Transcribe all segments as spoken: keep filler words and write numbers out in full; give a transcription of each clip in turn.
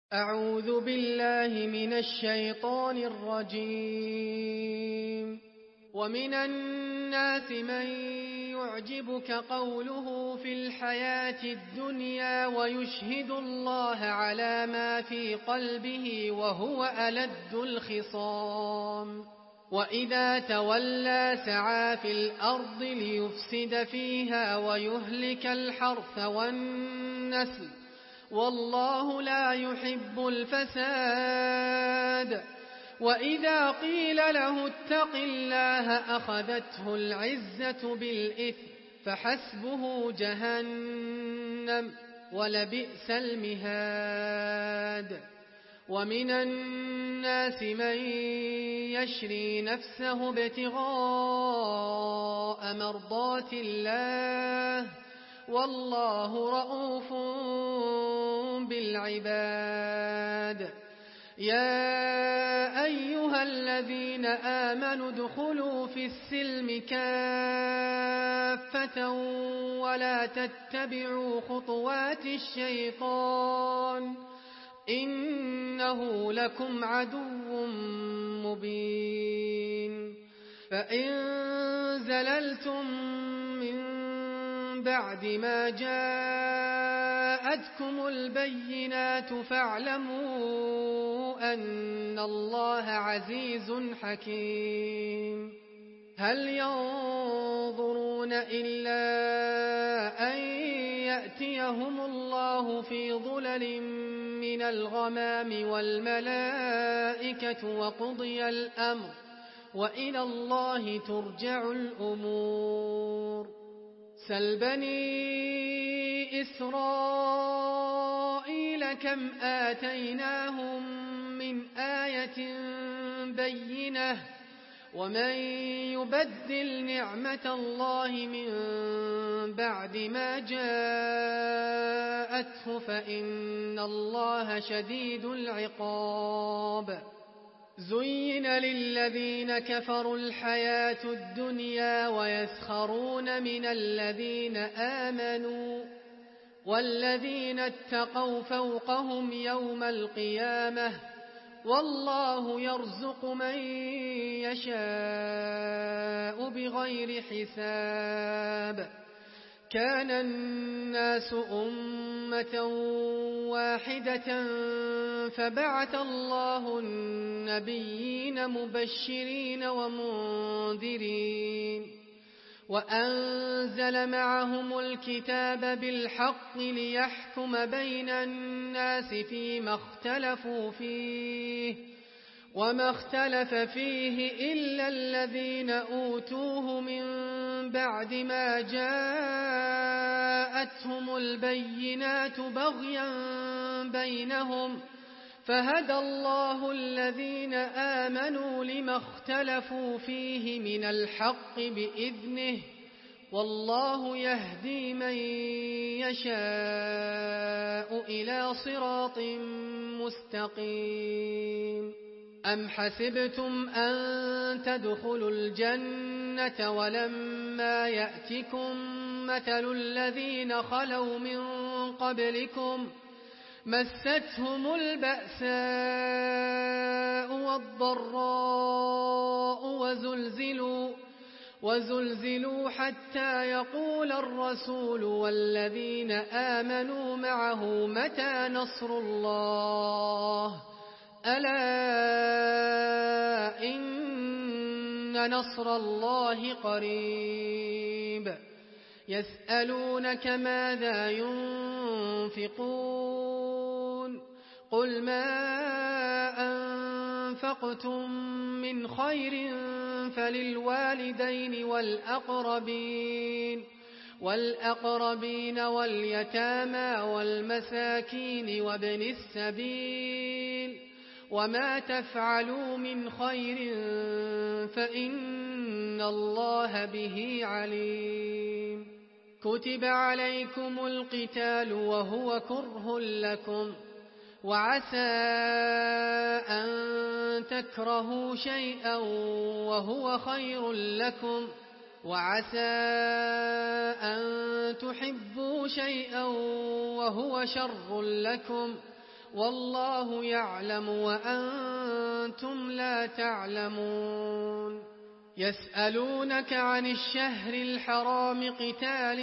أعوذ بالله من الشيطان الرجيم. ومن الناس من يعجبك قوله في الحياة الدنيا ويشهد الله على ما في قلبه وهو ألد الخصام وإذا تولى سعى في الأرض ليفسد فيها ويهلك الحرث والنسل والله لا يحب الفساد. وإذا قيل له اتق الله أخذته العزة بالإثم فحسبه جهنم ولبئس المهاد. ومن الناس من يشري نفسه ابتغاء مرضات الله والله رؤوف بالعباد. يا أيها الذين آمنوا ادخلوا في السلم كافة ولا تتبعوا خطوات الشيطان إنه لكم عدو مبين. فإن زللتم من بعد ما جاءتكم البينات فاعلموا أن الله عزيز حكيم. هل ينظرون إلا أن يأتيهم الله في ظلل من الغمام والملائكة وقضي الأمر وإلى الله ترجع الأمور. سل بني إسرائيل كم آتيناهم من آية بينة ومن يبدل نعمة الله من بعد ما جاءته فإن الله شديد العقاب. زين للذين كفروا الحياة الدنيا ويسخرون من الذين آمنوا والذين اتقوا فوقهم يوم القيامة والله يرزق من يشاء بغير حساب. كان الناس أمة واحدة فبعث الله النبيين مبشرين ومنذرين وأنزل معهم الكتاب بالحق ليحكم بين الناس فيما اختلفوا فيه وما اختلف فيه إلا الذين أوتوه من بعد ما جاءتهم البينات بغيا بينهم فهدى الله الذين آمنوا لما اختلفوا فيه من الحق بإذنه والله يهدي من يشاء إلى صراط مستقيم. أم حسبتم أن تدخلوا الجنة ولما يأتكم مثل الذين خلوا من قبلكم مستهم البأساء والضراء وزلزلوا وزلزلوا حتى يقول الرسول والذين آمنوا معه متى نصر الله ألا إن نصر الله قريب. يسألونك ماذا ينفقون قل ما أنفقتم من خير فللوالدين والأقربين والأقربين واليتامى والمساكين وابن السبيل وما تفعلوا من خير فإن الله به عليم. كتب عليكم القتال وهو كره لكم وعسى أن تكرهوا شيئا وهو خير لكم وعسى أن تحبوا شيئا وهو شر لكم والله يعلم وأنتم لا تعلمون يسألونك عن الشهر الحرام قتال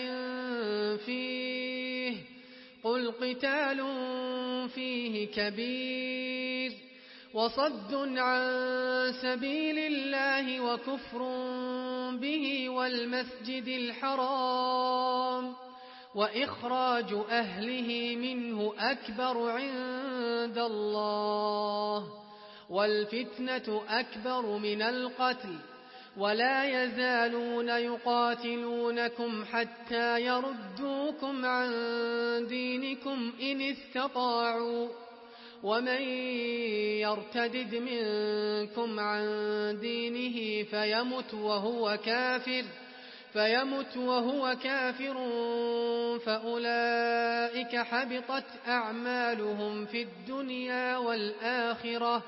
فيه قل قتال فيه كبير وصد عن سبيل الله وكفر به والمسجد الحرام وإخراج أهله منه أكبر عند الله والفتنة أكبر من القتل ولا يزالون يقاتلونكم حتى يردوكم عن دينكم إن استطاعوا ومن يرتدد منكم عن دينه فيمت وهو كافر فيمت وهو كافر فأولئك حبطت أعمالهم في الدنيا والآخرة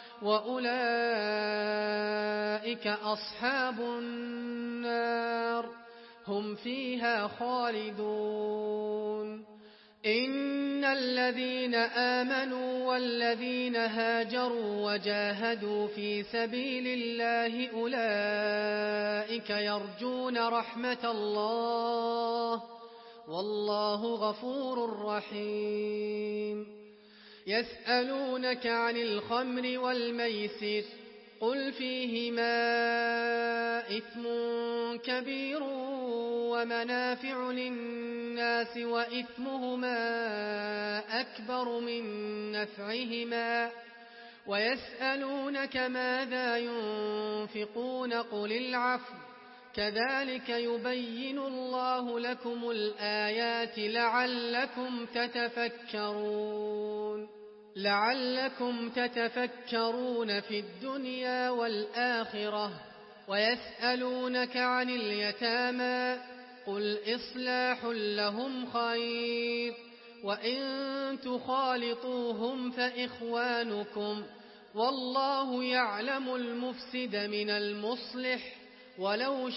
وأولئك أصحاب النار هم فيها خالدون إن الذين آمنوا والذين هاجروا وجاهدوا في سبيل الله أولئك يرجون رحمة الله والله غفور رحيم يسألونك عن الخمر والميسر قل فيهما إثم كبير ومنافع للناس وإثمهما أكبر من نفعهما ويسألونك ماذا ينفقون قل العفو كذلك يبين الله لكم الآيات لعلكم تتفكرون لعلكم تتفكرون في الدنيا والآخرة ويسألونك عن اليتامى قل إصلاح لهم خير وإن تخالطوهم فإخوانكم والله يعلم المفسد من المصلح ولو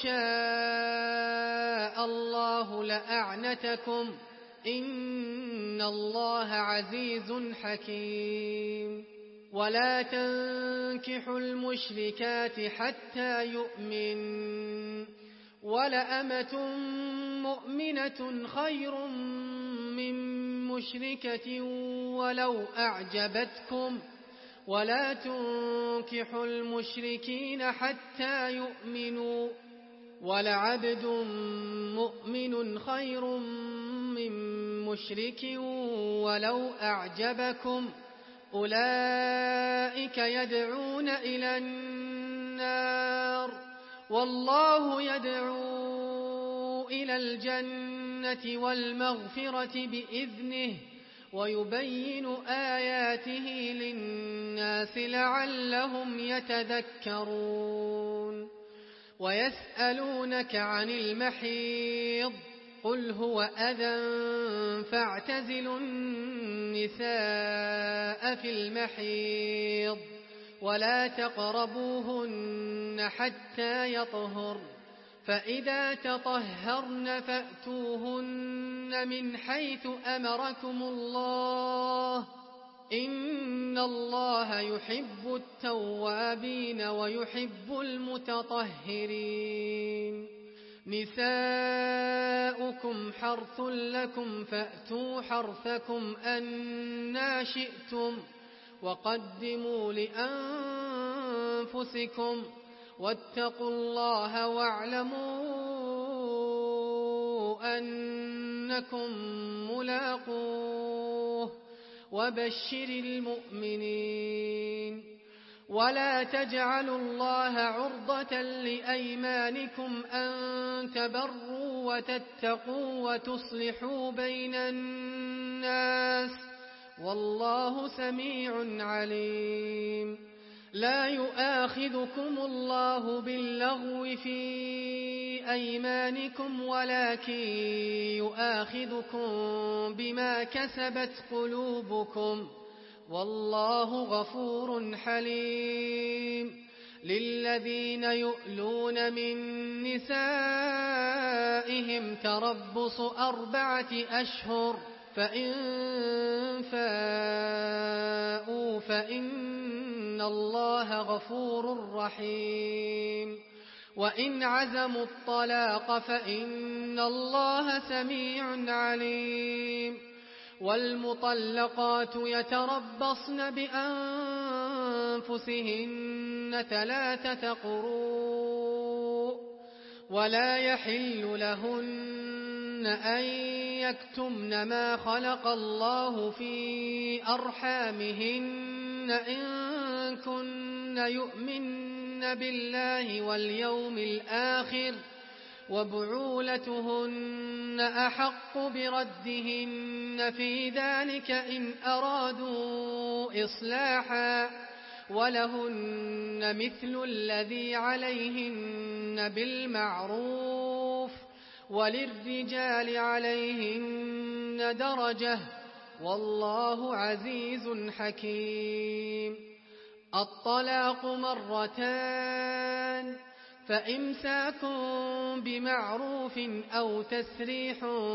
شاء الله لأعنتكم إن الله عزيز حكيم ولا تنكحوا المشركات حتى يؤمن ولأمة مؤمنة خير من مشركة ولو أعجبتكم ولا تنكحوا المشركين حتى يؤمنوا ولعبد مؤمن خير من مشرك ولو أعجبكم أولئك يدعون إلى النار والله يدعو إلى الجنة والمغفرة بإذنه ويبين آياته للناس لعلهم يتذكرون ويسألونك عن المحيض قل هو أذى فاعتزلوا النساء في المحيض ولا تقربوهن حتى يطهرن فإذا تطهرن فأتوهن من حيث أمركم الله إن الله يحب التوابين ويحب المتطهرين نساؤكم حرث لكم فأتوا حرثكم أنى شئتم وقدموا لأنفسكم واتقوا الله واعلموا أنكم ملاقوه وبشر المؤمنين ولا تجعلوا الله عرضة لأيمانكم أن تبروا وتتقوا وتصلحوا بين الناس والله سميع عليم لا يؤاخذكم الله باللغو في أيمانكم ولكن يؤاخذكم بما كسبت قلوبكم والله غفور حليم للذين يؤلون من نسائهم تربص أربعة أشهر فإن فاءوا فإن الله غفور رحيم وإن عزموا الطلاق فإن الله سميع عليم والمطلقات يتربصن بأنفسهن ثلاثة قروء ولا يحل لهن أن يكتمن ما خلق الله في أرحامهن إن كن يؤمن بالله واليوم الآخر وبعولتهن أحق بردهن في ذلك إن أرادوا إصلاحا ولهن مثل الذي عليهن بالمعروف وللرجال عليهن درجة والله عزيز حكيم. الطلاق مرتان فإمساك بمعروف أو تسريح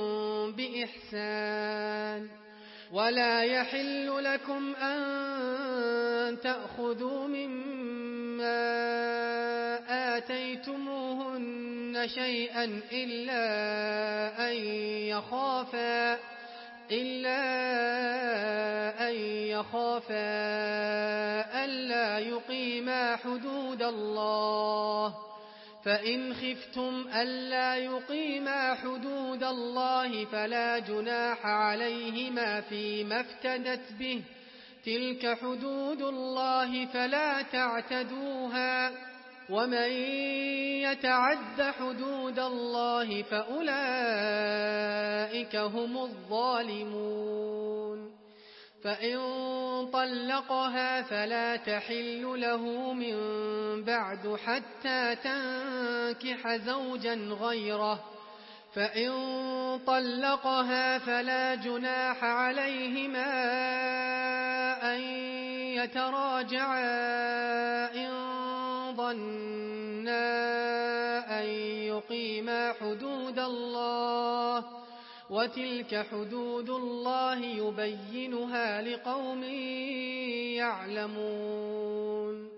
بإحسان ولا يحل لكم أن تأخذوا مما آتيتموهن شيئا إلا أن يخافا إلا أن يخافا ألا يقيما حدود الله فإن خفتم ألا يقيما حدود الله فلا جناح عليهما فيما افتدت به تلك حدود الله فلا تعتدوها ومن يتعد حدود الله فأولئك هم الظالمون. فإن طلقها فلا تحل له من بعد حتى تنكح زوجا غيره فإن طلقها فلا جناح عليهما أن يتراجعا إن ظنا أن يقيما حدود الله وتلك حدود الله يبينها لقوم يعلمون.